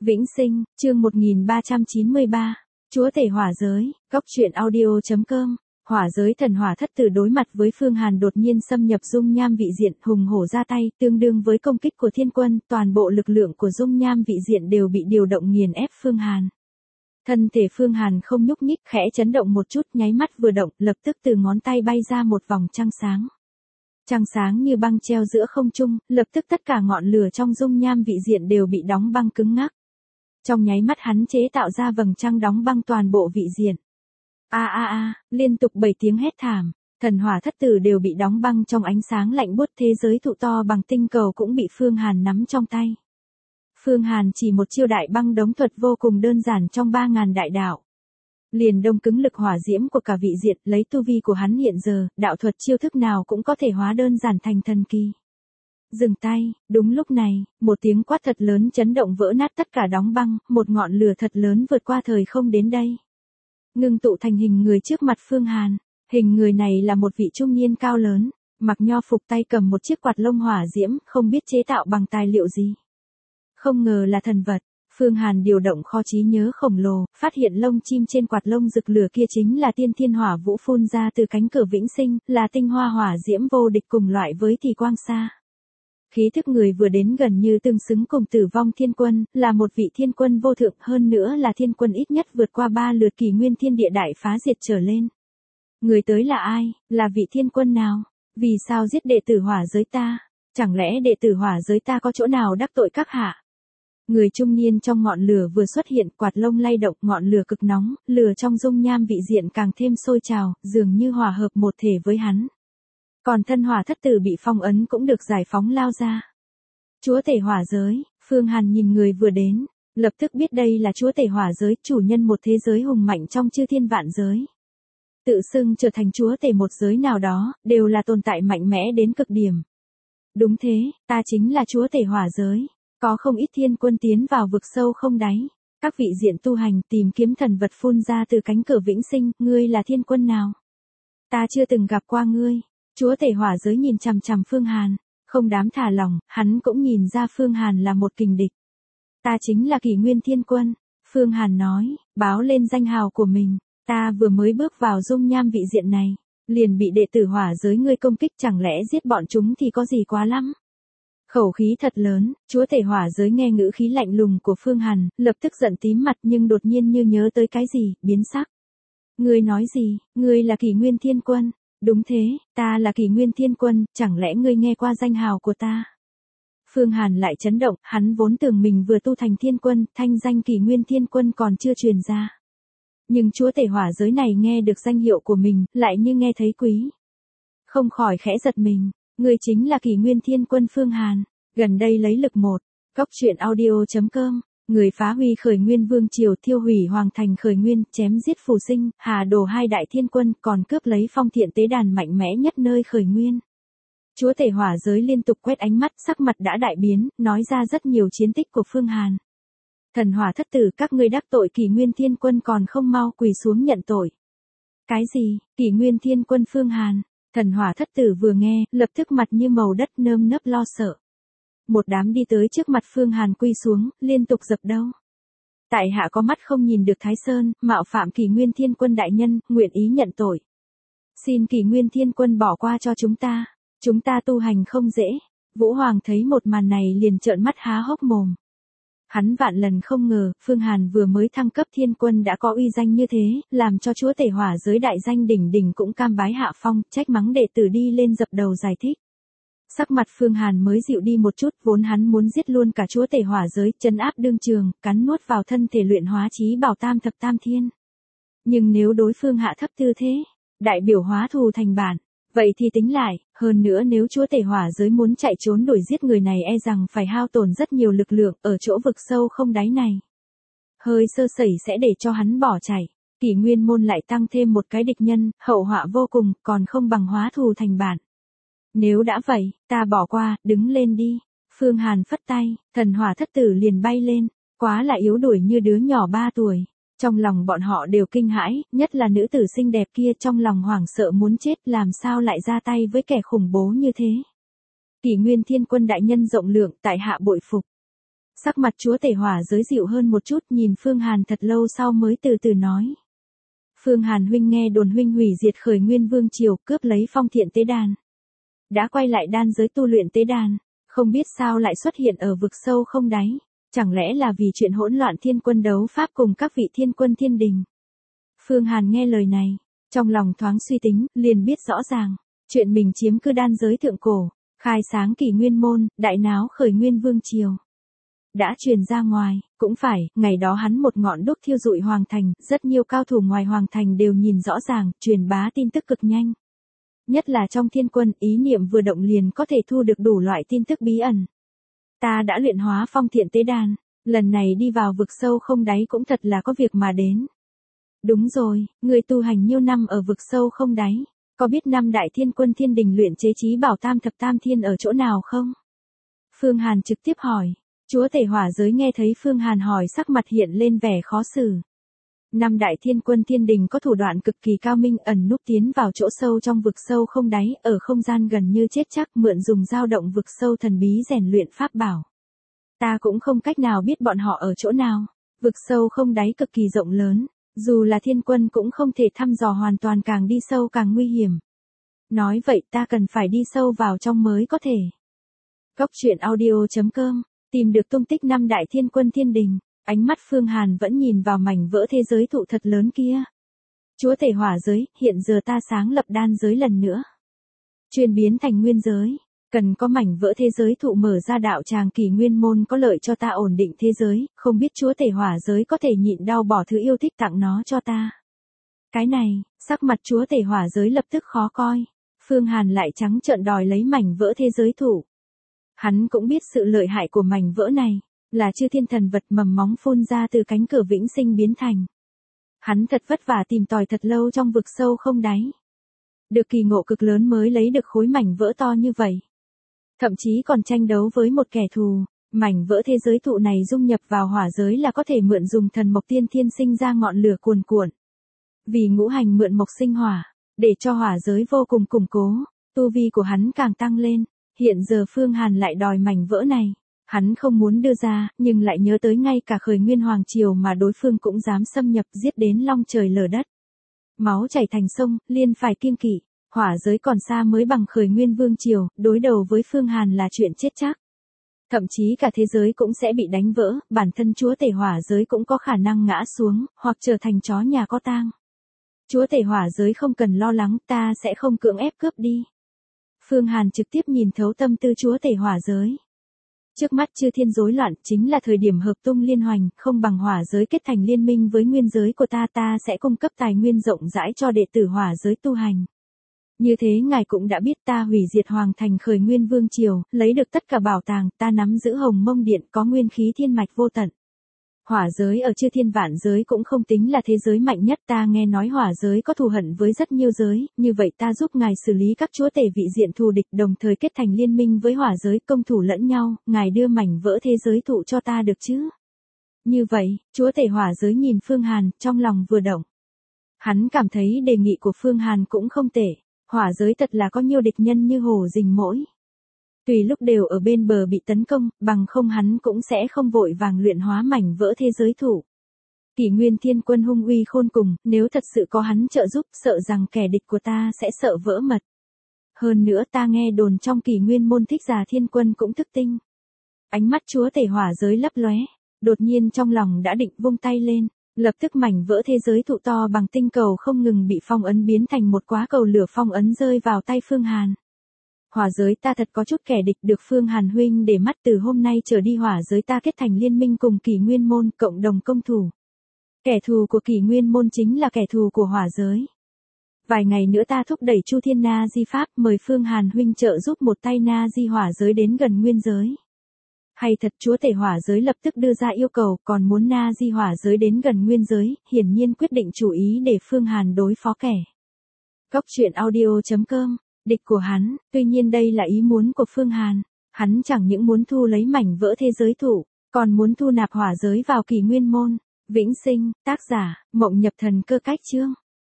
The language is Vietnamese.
Vĩnh Sinh, chương 1393. Chúa tể hỏa giới, góc truyện audio.com. Hỏa giới thần hỏa thất tử đối mặt với Phương Hàn đột nhiên xâm nhập dung nham vị diện, hùng hổ ra tay, tương đương với công kích của thiên quân, toàn bộ lực lượng của dung nham vị diện đều bị điều động nghiền ép Phương Hàn. Thân thể Phương Hàn không nhúc nhích, khẽ chấn động một chút, nháy mắt vừa động, lập tức từ ngón tay bay ra một vòng trăng sáng. Trăng sáng như băng treo giữa không trung, lập tức tất cả ngọn lửa trong dung nham vị diện đều bị đóng băng cứng ngắc. Trong nháy mắt hắn chế tạo ra vầng trăng đóng băng toàn bộ vị diện. Liên tục 7 tiếng hét thảm, thần hỏa thất tử đều bị đóng băng trong ánh sáng lạnh buốt, thế giới thụ to bằng tinh cầu cũng bị Phương Hàn nắm trong tay. Phương Hàn chỉ một chiêu đại băng đóng thuật vô cùng đơn giản trong 3.000 đại đạo. Liền đông cứng lực hỏa diễm của cả vị diện, lấy tu vi của hắn hiện giờ, đạo thuật chiêu thức nào cũng có thể hóa đơn giản thành thần kỳ. Dừng tay, đúng lúc này, một tiếng quát thật lớn chấn động vỡ nát tất cả đóng băng, một ngọn lửa thật lớn vượt qua thời không đến đây. Ngưng tụ thành hình người trước mặt Phương Hàn, hình người này là một vị trung niên cao lớn, mặc nho phục, tay cầm một chiếc quạt lông hỏa diễm, không biết chế tạo bằng tài liệu gì. Không ngờ là thần vật. Phương Hàn điều động kho trí nhớ khổng lồ, phát hiện lông chim trên quạt lông rực lửa kia chính là tiên thiên hỏa vũ phun ra từ cánh cửa vĩnh sinh, là tinh hoa hỏa diễm vô địch cùng loại với thì quang sa. Khí thức người vừa đến gần như tương xứng cùng Tử Vong Thiên Quân, là một vị thiên quân vô thượng, hơn nữa là thiên quân ít nhất vượt qua 3 lượt kỷ nguyên thiên địa đại phá diệt trở lên. Người tới là ai, là vị thiên quân nào? Vì sao giết đệ tử hỏa giới ta? Chẳng lẽ đệ tử hỏa giới ta có chỗ nào đắc tội các hạ? Người trung niên trong ngọn lửa vừa xuất hiện, quạt lông lay động, ngọn lửa cực nóng, lửa trong dung nham vị diện càng thêm sôi trào, dường như hòa hợp một thể với hắn. Còn thân hỏa thất tử bị phong ấn cũng được giải phóng lao ra. Chúa tể hỏa giới, Phương Hàn nhìn người vừa đến, lập tức biết đây là chúa tể hỏa giới, chủ nhân một thế giới hùng mạnh trong chư thiên vạn giới. Tự xưng trở thành chúa tể một giới nào đó, đều là tồn tại mạnh mẽ đến cực điểm. Đúng thế, ta chính là chúa tể hỏa giới. Có không ít thiên quân tiến vào vực sâu không đáy. Các vị diện tu hành tìm kiếm thần vật phun ra từ cánh cửa vĩnh sinh, ngươi là thiên quân nào? Ta chưa từng gặp qua ngươi. Chúa tể hỏa giới nhìn chằm chằm Phương Hàn, không dám thả lỏng, hắn cũng nhìn ra Phương Hàn là một kình địch. Ta chính là Kỷ Nguyên Thiên Quân. Phương Hàn nói, báo lên danh hào của mình. Ta vừa mới bước vào dung nham vị diện này, liền bị đệ tử hỏa giới ngươi công kích, chẳng lẽ giết bọn chúng thì có gì quá lắm? Khẩu khí thật lớn, chúa tể hỏa giới nghe ngữ khí lạnh lùng của Phương Hàn, lập tức giận tím mặt, nhưng đột nhiên như nhớ tới cái gì, biến sắc. Ngươi nói gì, ngươi là Kỷ Nguyên Thiên Quân? Đúng thế, ta là Kỷ Nguyên Thiên Quân, chẳng lẽ ngươi nghe qua danh hào của ta? Phương Hàn lại chấn động, hắn vốn tưởng mình vừa tu thành thiên quân, thanh danh Kỷ Nguyên Thiên Quân còn chưa truyền ra. Nhưng chúa tể hỏa giới này nghe được danh hiệu của mình, lại như nghe thấy quý. Không khỏi khẽ giật mình. Ngươi chính là Kỷ Nguyên Thiên Quân Phương Hàn, gần đây lấy lực một. Góc truyện audio.com. Người phá huy khởi nguyên vương triều, thiêu hủy hoàng thành khởi nguyên, chém giết phù sinh, hà đổ 2 đại thiên quân, còn cướp lấy phong thiện tế đàn mạnh mẽ nhất nơi khởi nguyên. Chúa tể hỏa giới liên tục quét ánh mắt, sắc mặt đã đại biến, nói ra rất nhiều chiến tích của Phương Hàn. Thần hỏa thất tử, các ngươi đắc tội Kỷ Nguyên Thiên Quân còn không mau quỳ xuống nhận tội. Cái gì, Kỷ Nguyên Thiên Quân Phương Hàn? Thần hỏa thất tử vừa nghe, lập tức mặt như màu đất, nơm nớp lo sợ. Một đám đi tới trước mặt Phương Hàn quỳ xuống, liên tục dập đầu. Tại hạ có mắt không nhìn được Thái Sơn, mạo phạm Kỷ Nguyên Thiên Quân đại nhân, nguyện ý nhận tội. Xin Kỷ Nguyên Thiên Quân bỏ qua cho chúng ta tu hành không dễ. Vũ Hoàng thấy một màn này liền trợn mắt há hốc mồm. Hắn vạn lần không ngờ, Phương Hàn vừa mới thăng cấp thiên quân đã có uy danh như thế, làm cho chúa tể hỏa giới đại danh đỉnh đỉnh cũng cam bái hạ phong, trách mắng đệ tử đi lên dập đầu giải thích. Sắc mặt Phương Hàn mới dịu đi một chút, vốn hắn muốn giết luôn cả chúa tể hỏa giới, trấn áp đương trường, cắn nuốt vào thân thể luyện hóa chí bảo tam thập tam thiên. Nhưng nếu đối phương hạ thấp tư thế, đại biểu hóa thù thành bản, vậy thì tính lại, hơn nữa nếu chúa tể hỏa giới muốn chạy trốn đuổi giết người này e rằng phải hao tổn rất nhiều lực lượng ở chỗ vực sâu không đáy này. Hơi sơ sẩy sẽ để cho hắn bỏ chạy, Kỷ Nguyên môn lại tăng thêm một cái địch nhân, hậu họa vô cùng, còn không bằng hóa thù thành bản. Nếu đã vậy, ta bỏ qua, đứng lên đi. Phương Hàn phất tay, thần hỏa thất tử liền bay lên, quá là yếu đuổi như đứa nhỏ 3 tuổi. Trong lòng bọn họ đều kinh hãi, nhất là nữ tử xinh đẹp kia, trong lòng hoảng sợ muốn chết, làm sao lại ra tay với kẻ khủng bố như thế. Kỷ Nguyên Thiên Quân đại nhân rộng lượng, tại hạ bội phục. Sắc mặt chúa tể hỏa giới dịu hơn một chút, nhìn Phương Hàn thật lâu sau mới từ từ nói. Phương Hàn huynh, nghe đồn huynh hủy diệt khởi nguyên vương triều, cướp lấy phong thiện tế đàn. Đã quay lại đan giới tu luyện tế đàn, không biết sao lại xuất hiện ở vực sâu không đáy. Chẳng lẽ là vì chuyện hỗn loạn thiên quân đấu pháp cùng các vị thiên quân thiên đình? Phương Hàn nghe lời này, trong lòng thoáng suy tính, liền biết rõ ràng, chuyện mình chiếm cứ đan giới thượng cổ, khai sáng kỷ nguyên môn, đại náo khởi nguyên vương triều. Đã truyền ra ngoài, cũng phải, ngày đó hắn một ngọn đuốc thiêu rụi hoàng thành, rất nhiều cao thủ ngoài hoàng thành đều nhìn rõ ràng, truyền bá tin tức cực nhanh. Nhất là trong thiên quân, ý niệm vừa động liền có thể thu được đủ loại tin tức bí ẩn. Ta đã luyện hóa phong thiện tế đàn, lần này đi vào vực sâu không đáy cũng thật là có việc mà đến. Đúng rồi, người tu hành nhiêu năm ở vực sâu không đáy, có biết năm đại thiên quân thiên đình luyện chế chí bảo tam thập tam thiên ở chỗ nào không? Phương Hàn trực tiếp hỏi. Chúa tể hỏa giới nghe thấy Phương Hàn hỏi sắc mặt hiện lên vẻ khó xử. Năm đại thiên quân thiên đình có thủ đoạn cực kỳ cao minh, ẩn núp tiến vào chỗ sâu trong vực sâu không đáy, ở không gian gần như chết chắc, mượn dùng dao động vực sâu thần bí rèn luyện pháp bảo. Ta cũng không cách nào biết bọn họ ở chỗ nào. Vực sâu không đáy cực kỳ rộng lớn, dù là thiên quân cũng không thể thăm dò hoàn toàn, càng đi sâu càng nguy hiểm. Nói vậy ta cần phải đi sâu vào trong mới có thể. Góc truyện audio.com tìm được tung tích năm đại thiên quân thiên đình, ánh mắt Phương Hàn vẫn nhìn vào mảnh vỡ thế giới thụ thật lớn kia. Chúa tể hỏa giới, hiện giờ ta sáng lập đan giới lần nữa. Chuyên biến thành nguyên giới, cần có mảnh vỡ thế giới thụ mở ra đạo tràng kỷ nguyên môn có lợi cho ta ổn định thế giới, không biết chúa tể hỏa giới có thể nhịn đau bỏ thứ yêu thích tặng nó cho ta. Cái này, sắc mặt chúa tể hỏa giới lập tức khó coi. Phương Hàn lại trắng trợn đòi lấy mảnh vỡ thế giới thụ. Hắn cũng biết sự lợi hại của mảnh vỡ này, là chư thiên thần vật mầm móng phun ra từ cánh cửa vĩnh sinh biến thành. Hắn thật vất vả tìm tòi thật lâu trong vực sâu không đáy. Được kỳ ngộ cực lớn mới lấy được khối mảnh vỡ to như vậy. Thậm chí còn tranh đấu với một kẻ thù, mảnh vỡ thế giới thụ này dung nhập vào hỏa giới là có thể mượn dùng thần mộc tiên thiên sinh ra ngọn lửa cuồn cuộn. Vì ngũ hành mượn mộc sinh hỏa, để cho hỏa giới vô cùng củng cố, tu vi của hắn càng tăng lên. Hiện giờ Phương Hàn lại đòi mảnh vỡ này, hắn không muốn đưa ra, nhưng lại nhớ tới ngay cả khởi nguyên hoàng triều mà đối phương cũng dám xâm nhập, giết đến long trời lở đất. Máu chảy thành sông, liền phải kiêng kỵ, hỏa giới còn xa mới bằng khởi nguyên vương triều, đối đầu với Phương Hàn là chuyện chết chắc. Thậm chí cả thế giới cũng sẽ bị đánh vỡ, bản thân chúa tể hỏa giới cũng có khả năng ngã xuống, hoặc trở thành chó nhà có tang. Chúa tể hỏa giới không cần lo lắng, ta sẽ không cưỡng ép cướp đi. Phương Hàn trực tiếp nhìn thấu tâm tư chúa tể hỏa giới. Trước mắt chư thiên rối loạn, chính là thời điểm hợp tung liên hoành, không bằng hỏa giới kết thành liên minh với nguyên giới của ta, ta sẽ cung cấp tài nguyên rộng rãi cho đệ tử hỏa giới tu hành. Như thế ngài cũng đã biết ta hủy diệt hoàng thành khởi nguyên vương triều, lấy được tất cả bảo tàng, ta nắm giữ hồng mông điện có nguyên khí thiên mạch vô tận. Hỏa giới ở chư thiên vạn giới cũng không tính là thế giới mạnh nhất, ta nghe nói hỏa giới có thù hận với rất nhiều giới, như vậy ta giúp ngài xử lý các chúa tể vị diện thù địch, đồng thời kết thành liên minh với hỏa giới, công thủ lẫn nhau, ngài đưa mảnh vỡ thế giới thụ cho ta được chứ? Như vậy, chúa tể hỏa giới nhìn Phương Hàn, trong lòng vừa động. Hắn cảm thấy đề nghị của Phương Hàn cũng không tệ, hỏa giới thật là có nhiều địch nhân như hổ rình mỗi. Tùy lúc đều ở bên bờ bị tấn công, bằng không hắn cũng sẽ không vội vàng luyện hóa mảnh vỡ thế giới thụ. Kỷ nguyên thiên quân hung uy khôn cùng, nếu thật sự có hắn trợ giúp, sợ rằng kẻ địch của ta sẽ sợ vỡ mật. Hơn nữa ta nghe đồn trong kỷ nguyên môn thích già thiên quân cũng thức tinh. Ánh mắt chúa tể hỏa giới lấp lóe, đột nhiên trong lòng đã định vung tay lên, lập tức mảnh vỡ thế giới thụ to bằng tinh cầu không ngừng bị phong ấn biến thành một quá cầu lửa phong ấn rơi vào tay Phương Hàn. Hỏa giới ta thật có chút kẻ địch, được Phương Hàn huynh để mắt, từ hôm nay trở đi hỏa giới ta kết thành liên minh cùng kỷ nguyên môn, cộng đồng công thủ. Kẻ thù của kỷ nguyên môn chính là kẻ thù của hỏa giới. Vài ngày nữa ta thúc đẩy Chu Thiên Na Di Pháp, mời Phương Hàn huynh trợ giúp một tay Na Di hỏa giới đến gần nguyên giới. Hay thật, chúa tể hỏa giới lập tức đưa ra yêu cầu, còn muốn Na Di hỏa giới đến gần nguyên giới, hiển nhiên quyết định chủ ý để Phương Hàn đối phó kẻ. Góc truyện audio.com Địch của hắn, tuy nhiên đây là ý muốn của Phương Hàn. Hắn chẳng những muốn thu lấy mảnh vỡ thế giới thụ, còn muốn thu nạp hỏa giới vào kỷ nguyên môn. Vĩnh sinh, tác giả, Mộng Nhập Thần Cơ Cách Chương.